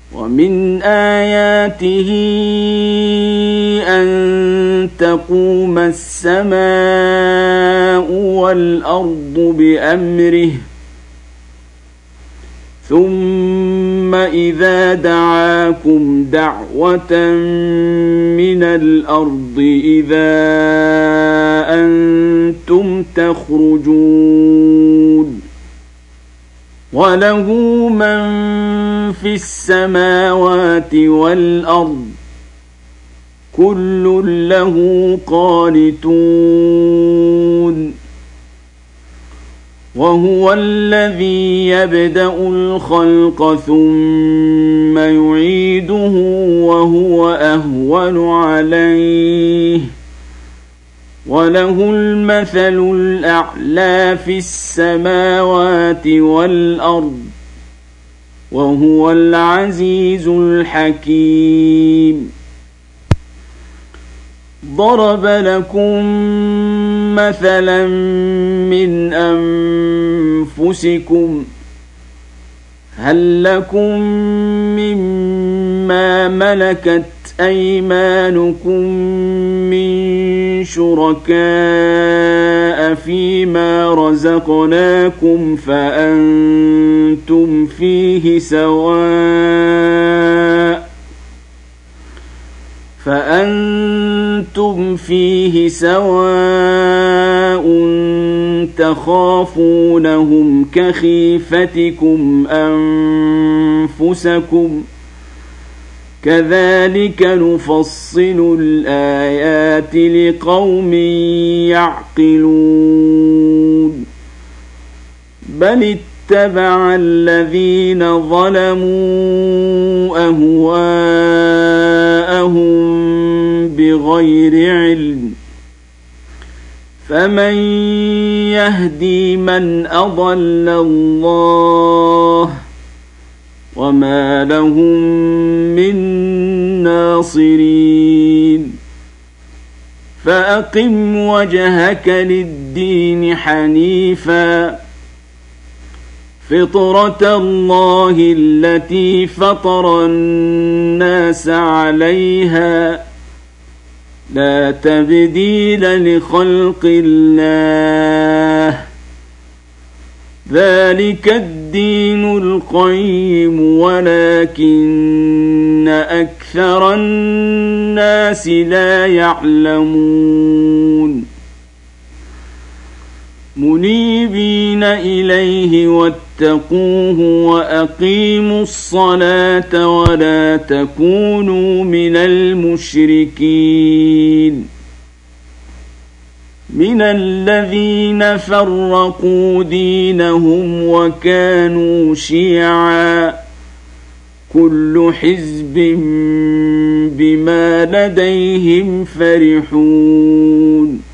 ومن آياته أن تقوم السماء والأرض بأمره ثم إذا دعاكم دعوة من الأرض إذا أنتم تخرجون وله من في السماوات والأرض كل له قانتون وهو الذي يبدأ الخلق ثم يعيده وهو أهون عليه وله المثل الأعلى في السماوات والأرض وهو العزيز الحكيم. ضرب لكم مثلا من أنفسكم هل لكم مما ملكت أيمانكم من شركاء فيما رزقناكم فأنتم فيه سواء تخافونهم كخيفتكم أنفسكم كذلك نفصل الآيات لقوم يعقلون بل اتبع الذين ظلموا أهواءهم بغير علم فمن يهدي من أضل الله وما لهم من ناصرين فأقم وجهك للدين حنيفا فطرة الله التي فطر الناس عليها لا تبديل لخلق الله ذلك الدين القيم ولكن أكثر الناس لا يعلمون منيبين إليه واتقوه وأقيموا الصلاة ولا تكونوا من المشركين من الذين فرقوا دينهم وكانوا شيعا كل حزب بما لديهم فرحون